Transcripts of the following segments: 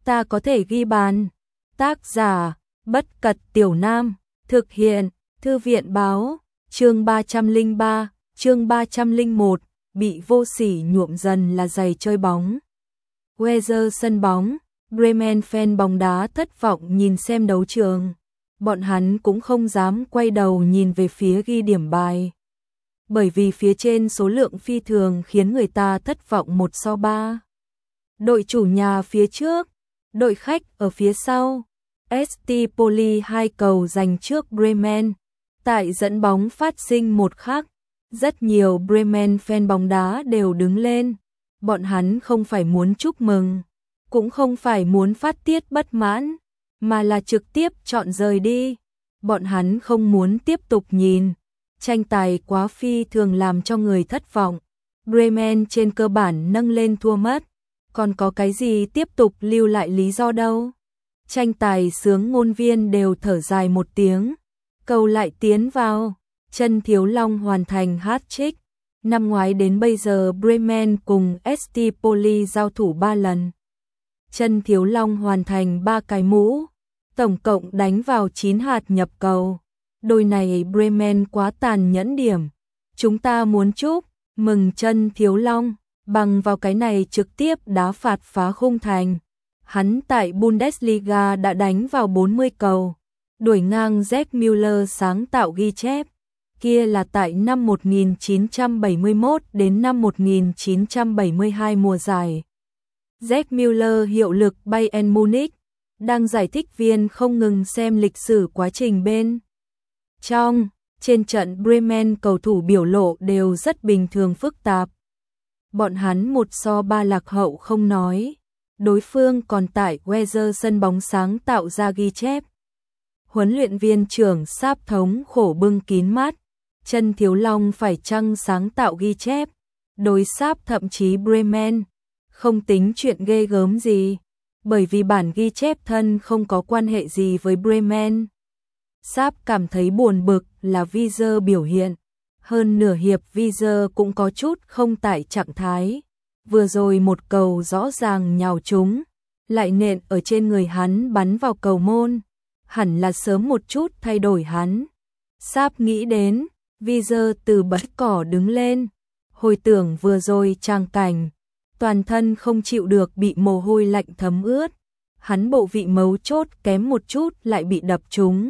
ta có thể ghi bàn. Tác giả, Bất Cật Tiểu Nam, thực hiện, Thư viện báo, chương 303, chương 301, bị vô sỉ nhuộm dần là giày chơi bóng. Weser sân bóng, Bremen fan bóng đá thất vọng nhìn xem đấu trường. Bọn hắn cũng không dám quay đầu nhìn về phía ghi điểm bài. Bởi vì phía trên số lượng phi thường khiến người ta thất vọng 1-3. Đội chủ nhà phía trước, đội khách ở phía sau. ST Poli 2 cầu giành trước Bremen. Tại dẫn bóng phát sinh một khắc, rất nhiều Bremen fan bóng đá đều đứng lên. Bọn hắn không phải muốn chúc mừng, cũng không phải muốn phát tiết bất mãn, mà là trực tiếp chọn rời đi. Bọn hắn không muốn tiếp tục nhìn. Tranh tài quá phi thường làm cho người thất vọng. Bremen trên cơ bản nâng lên thua mất. Còn có cái gì tiếp tục lưu lại lý do đâu. Tranh tài sướng ngôn viên đều thở dài một tiếng. Cầu lại tiến vào. Chân Thiếu Long hoàn thành hat-trick. Năm ngoái đến bây giờ Bremen cùng ST Poli giao thủ 3 lần. Chân Thiếu Long hoàn thành 3 cái mũ. Tổng cộng đánh vào 9 hạt nhập cầu. Đôi này Bremen quá tàn nhẫn điểm. Chúng ta muốn chúc mừng Chân Thiếu Long bằng vào cái này trực tiếp đá phạt phá khung thành. Hắn tại Bundesliga đã đánh vào 40 cầu, đuổi ngang Jack Müller sáng tạo ghi chép. Kia là tại năm 1971 đến năm 1972 mùa giải. Jack Müller hiệu lực Bayern Munich, đang giải thích viên không ngừng xem lịch sử quá trình bên trong. Trên trận Bremen cầu thủ biểu lộ đều rất bình thường phức tạp. Bọn hắn 1-3 lạc hậu không nói. Đối phương còn tại Weser sân bóng sáng tạo ra ghi chép. Huấn luyện viên trưởng Sáp thống khổ bưng kín mắt. Chân Thiếu Long phải chăng sáng tạo ghi chép. Đối Sáp thậm chí Bremen không tính chuyện ghê gớm gì, bởi vì bản ghi chép thân không có quan hệ gì với Bremen. Sáp cảm thấy buồn bực là Weser biểu hiện. Hơn nửa hiệp Weser cũng có chút không tại trạng thái. Vừa rồi một cầu rõ ràng nhào trúng, lại nện ở trên người hắn bắn vào cầu môn. Hẳn là sớm một chút thay đổi hắn. Sáp nghĩ đến, Weser từ bãi cỏ đứng lên. Hồi tưởng vừa rồi trang cảnh, toàn thân không chịu được bị mồ hôi lạnh thấm ướt. Hắn bộ vị mấu chốt kém một chút lại bị đập trúng.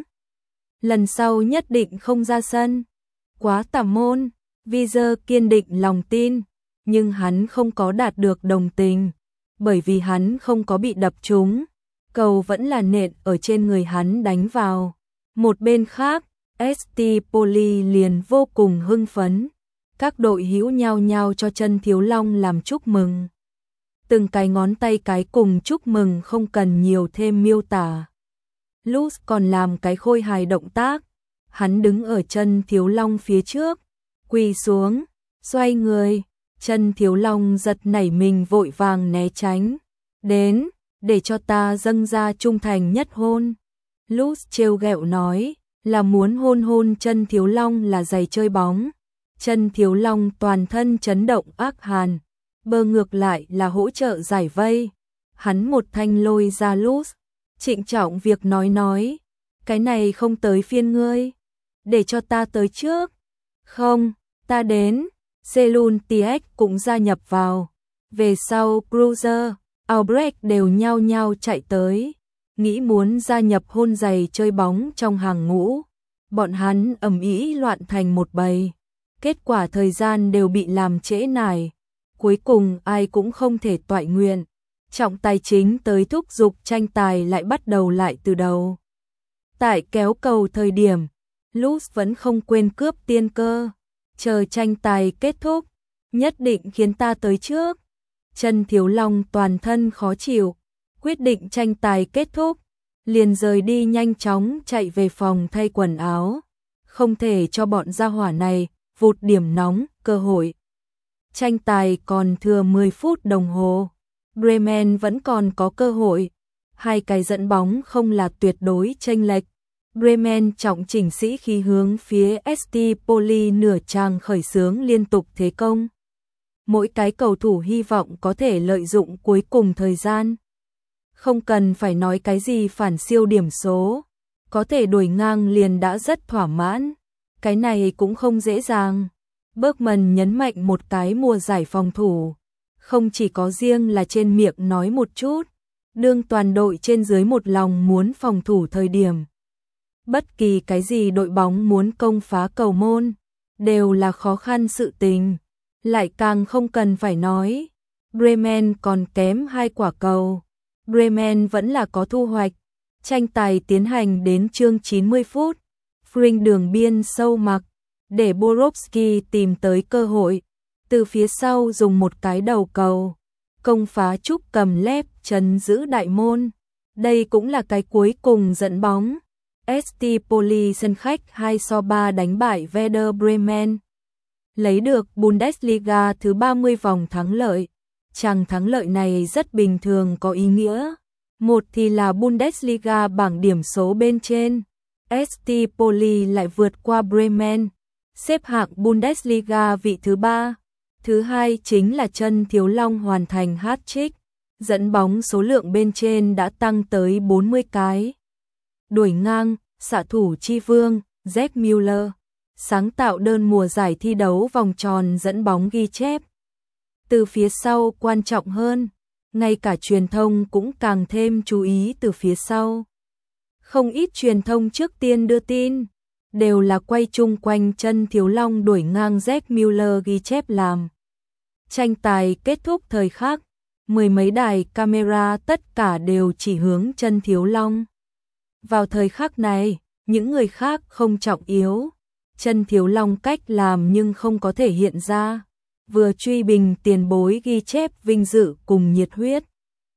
Lần sau nhất định không ra sân. Quá tà môn, Weser kiên định lòng tin, nhưng hắn không có đạt được đồng tình, bởi vì hắn không có bị đập trúng, cầu vẫn là nện ở trên người hắn đánh vào. Một bên khác, ST Poli liền vô cùng hưng phấn, các đội hữu nhao nhao cho Chân Thiếu Long làm chúc mừng. Từng cái ngón tay cái cùng chúc mừng không cần nhiều thêm miêu tả. Lutz còn làm cái khôi hài động tác. Hắn đứng ở Chân Thiếu Long phía trước, quỳ xuống, xoay người. Chân Thiếu Long giật nảy mình vội vàng né tránh. Đến, để cho ta dâng ra trung thành nhất hôn. Lutz trêu ghẹo nói, là muốn hôn hôn Chân Thiếu Long là giày chơi bóng. Chân Thiếu Long toàn thân chấn động ác hàn, bơ ngược lại là hỗ trợ giải vây. Hắn một thanh lôi ra Lutz, trịnh trọng việc nói, cái này không tới phiên ngươi. Để cho ta tới trước. Không, ta đến. Selun Tiek cũng gia nhập vào. Về sau Cruiser, Albrecht đều nhao nhao chạy tới. Nghĩ muốn gia nhập hôn giày chơi bóng trong hàng ngũ. Bọn hắn ầm ĩ loạn thành một bầy. Kết quả thời gian đều bị làm trễ nải. Cuối cùng ai cũng không thể toại nguyện. Trọng tài chính tới thúc giục tranh tài lại bắt đầu lại từ đầu. Tại kéo cầu thời điểm, Lutz vẫn không quên cướp tiên cơ. Chờ tranh tài kết thúc, nhất định khiến ta tới trước. Chân Thiếu Long toàn thân khó chịu, quyết định tranh tài kết thúc, liền rời đi nhanh chóng chạy về phòng thay quần áo. Không thể cho bọn gia hỏa này vụt điểm nóng, cơ hội. Tranh tài còn thừa 10 phút đồng hồ. Bremen vẫn còn có cơ hội. Hai cái dẫn bóng không là tuyệt đối chênh lệch. Bremen trọng chỉnh sĩ khí hướng phía ST Poli nửa trang khởi xướng liên tục thế công. Mỗi cái cầu thủ hy vọng có thể lợi dụng cuối cùng thời gian. Không cần phải nói cái gì phản siêu điểm số, có thể đuổi ngang liền đã rất thỏa mãn. Cái này cũng không dễ dàng. Bergman nhấn mạnh một cái mùa giải phòng thủ, không chỉ có riêng là trên miệng nói một chút, đương toàn đội trên dưới một lòng muốn phòng thủ thời điểm. Bất kỳ cái gì đội bóng muốn công phá cầu môn, đều là khó khăn sự tình. Lại càng không cần phải nói, Bremen còn kém 2 quả cầu. Bremen vẫn là có thu hoạch. Tranh tài tiến hành đến chương 90 phút. Frimpong đường biên sâu mặc, để Borowski tìm tới cơ hội. Từ phía sau dùng một cái đầu cầu, công phá Trúc cầm lép chấn giữ đại môn. Đây cũng là cái cuối cùng dẫn bóng. ST Poli sân khách 2-3 đánh bại Werder Bremen. Lấy được Bundesliga thứ 30 vòng thắng lợi. Chàng thắng lợi này rất bình thường có ý nghĩa. Một thì là Bundesliga bảng điểm số bên trên. ST Poli lại vượt qua Bremen, xếp hạng Bundesliga vị thứ 3. Thứ hai chính là Chân Thiếu Long hoàn thành hat-trick, dẫn bóng số lượng bên trên đã tăng tới 40 cái. Đuổi ngang, xạ thủ chi vương, Gerd Müller, sáng tạo đơn mùa giải thi đấu vòng tròn dẫn bóng ghi chép. Từ phía sau quan trọng hơn, ngay cả truyền thông cũng càng thêm chú ý từ phía sau. Không ít truyền thông trước tiên đưa tin, đều là quay chung quanh Chân Thiếu Long đuổi ngang Gerd Müller ghi chép làm. Tranh tài kết thúc thời khắc, mười mấy đài camera tất cả đều chỉ hướng Chân Thiếu Long. Vào thời khắc này, những người khác không trọng yếu. Chân Thiếu Long cách làm nhưng không có thể hiện ra. Vừa truy bình tiền bối ghi chép vinh dự cùng nhiệt huyết.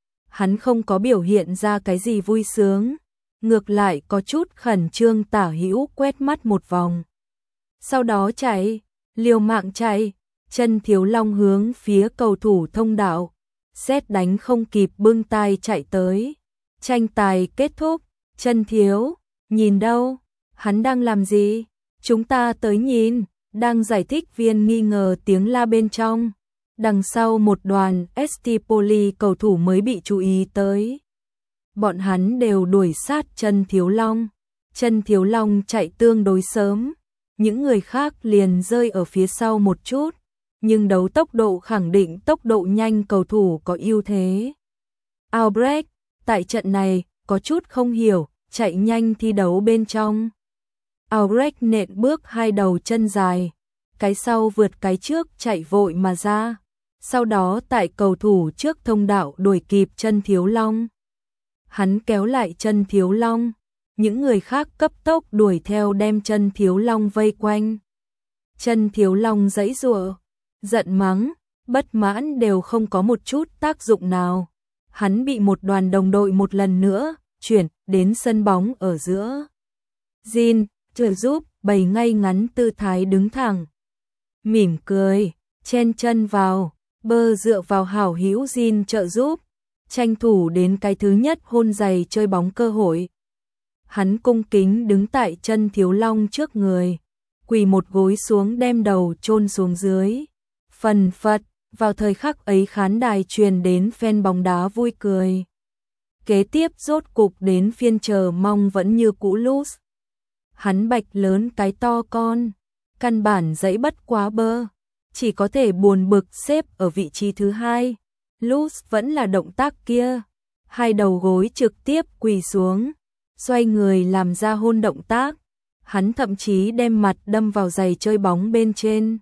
Hắn không có biểu hiện ra cái gì vui sướng. Ngược lại có chút khẩn trương tả hữu quét mắt một vòng. Sau đó chạy, liều mạng chạy. Chân Thiếu Long hướng phía cầu thủ thông đạo. Sét đánh không kịp bưng tay chạy tới. Tranh tài kết thúc. Chân Thiếu, nhìn đâu? Hắn đang làm gì? Chúng ta tới nhìn. Đang giải thích viên nghi ngờ tiếng la bên trong. Đằng sau một đoàn ST Poli cầu thủ mới bị chú ý tới. Bọn hắn đều đuổi sát Chân Thiếu Long. Chân Thiếu Long chạy tương đối sớm. Những người khác liền rơi ở phía sau một chút. Nhưng đấu tốc độ khẳng định tốc độ nhanh cầu thủ có ưu thế. Albrecht, tại trận này, có chút không hiểu, chạy nhanh thi đấu bên trong. Albrecht nện bước hai đầu chân dài, cái sau vượt cái trước chạy vội mà ra. Sau đó tại cầu thủ trước thông đạo đuổi kịp Chân Thiếu Long. Hắn kéo lại Chân Thiếu Long, những người khác cấp tốc đuổi theo đem Chân Thiếu Long vây quanh. Chân Thiếu Long giãy giụa, giận mắng, bất mãn đều không có một chút tác dụng nào. Hắn bị một đoàn đồng đội một lần nữa chuyển đến sân bóng ở giữa. Jin trợ giúp bày ngay ngắn tư thái đứng thẳng, mỉm cười, chen chân vào, bơ dựa vào hảo hữu Jin trợ giúp, tranh thủ đến cái thứ nhất hôn giày chơi bóng cơ hội. Hắn cung kính đứng tại Chân Thiếu Long trước người, quỳ một gối xuống đem đầu chôn xuống dưới. Phần phật, vào thời khắc ấy khán đài truyền đến fan bóng đá vui cười. Kế tiếp rốt cục đến phiên chờ mong vẫn như cũ Lutz. Hắn bạch lớn cái to con, căn bản dẫy bất quá bơ, chỉ có thể buồn bực xếp ở vị trí thứ hai. Lutz vẫn là động tác kia, hai đầu gối trực tiếp quỳ xuống, xoay người làm ra hôn động tác. Hắn thậm chí đem mặt đâm vào giày chơi bóng bên trên.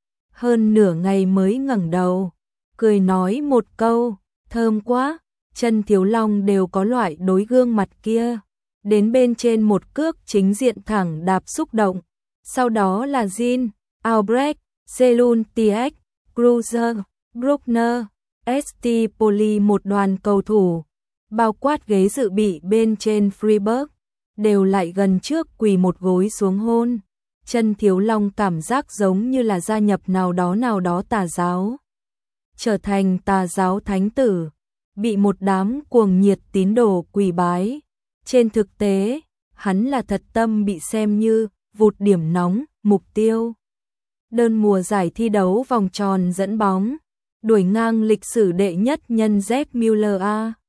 Hơn nửa ngày mới ngẩng đầu, cười nói một câu, thơm quá. Chân Thiếu Long đều có loại đối gương mặt kia. Đến bên trên một cước chính diện thẳng đạp xúc động. Sau đó là Jin, Albrecht, Seluntiek, Cruiser, Bruckner, ST Poli một đoàn cầu thủ, bao quát ghế dự bị bên trên Freiburg, đều lại gần trước quỳ một gối xuống hôn. Chân Thiếu Long cảm giác giống như là gia nhập nào đó tà giáo, trở thành tà giáo thánh tử, bị một đám cuồng nhiệt tín đồ quỳ bái. Trên thực tế, hắn là thật tâm bị xem như vụt điểm nóng, mục tiêu. Đơn mùa giải thi đấu vòng tròn dẫn bóng, đuổi ngang lịch sử đệ nhất nhân Gerd Müller a.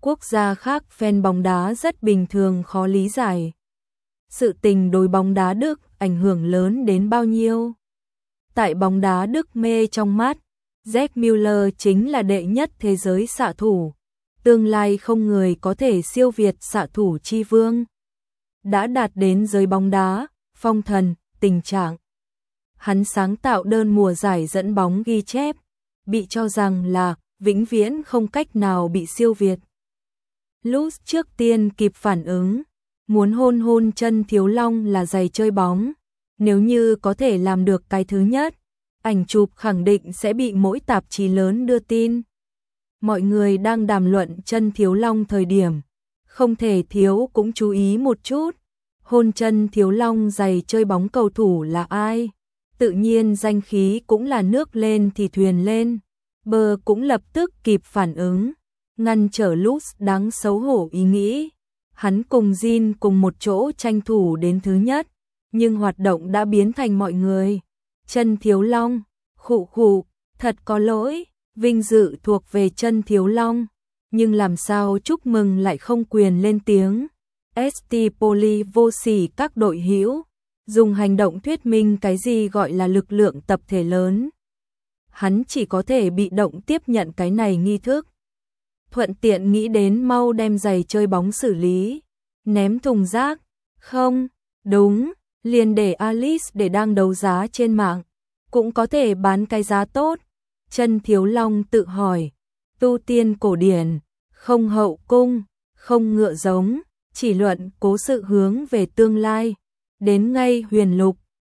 quốc gia khác fan bóng đá rất bình thường khó lý giải. Sự tình đối bóng đá Đức ảnh hưởng lớn đến bao nhiêu. Tại bóng đá Đức mê trong mắt, Gerd Müller chính là đệ nhất thế giới xạ thủ. Tương lai không người có thể siêu việt xạ thủ chi vương. Đã đạt đến giới bóng đá, phong thần, tình trạng. Hắn sáng tạo đơn mùa giải dẫn bóng ghi chép, bị cho rằng là vĩnh viễn không cách nào bị siêu việt. Lutz trước tiên kịp phản ứng, muốn hôn chân Thiếu Long là giày chơi bóng. Nếu như có thể làm được cái thứ nhất, ảnh chụp khẳng định sẽ bị mỗi tạp chí lớn đưa tin. Mọi người đang đàm luận chân Thiếu Long thời điểm, không thể thiếu cũng chú ý một chút. Hôn chân Thiếu Long giày chơi bóng cầu thủ là ai? Tự nhiên danh khí cũng là nước lên thì thuyền lên. Bơ cũng lập tức kịp phản ứng, ngăn trở Lutz đáng xấu hổ ý nghĩ. Hắn cùng Jin cùng một chỗ tranh thủ đến thứ nhất, nhưng hoạt động đã biến thành mọi người. Chân Thiếu Long, khụ khụ, thật có lỗi, vinh dự thuộc về chân Thiếu Long, nhưng làm sao chúc mừng lại không quyền lên tiếng. ST Poli vô sỉ các đội hữu, dùng hành động thuyết minh cái gì gọi là lực lượng tập thể lớn. Hắn chỉ có thể bị động tiếp nhận cái này nghi thức. Thuận tiện nghĩ đến mau đem giày chơi bóng xử lý, ném thùng rác. Không, đúng, liền để Alice để đang đấu giá trên mạng, cũng có thể bán cái giá tốt. Chân Thiếu Long tự hỏi, tu tiên cổ điển, không hậu cung, không ngựa giống, chỉ luận cố sự hướng về tương lai. Đến ngay huyền lục,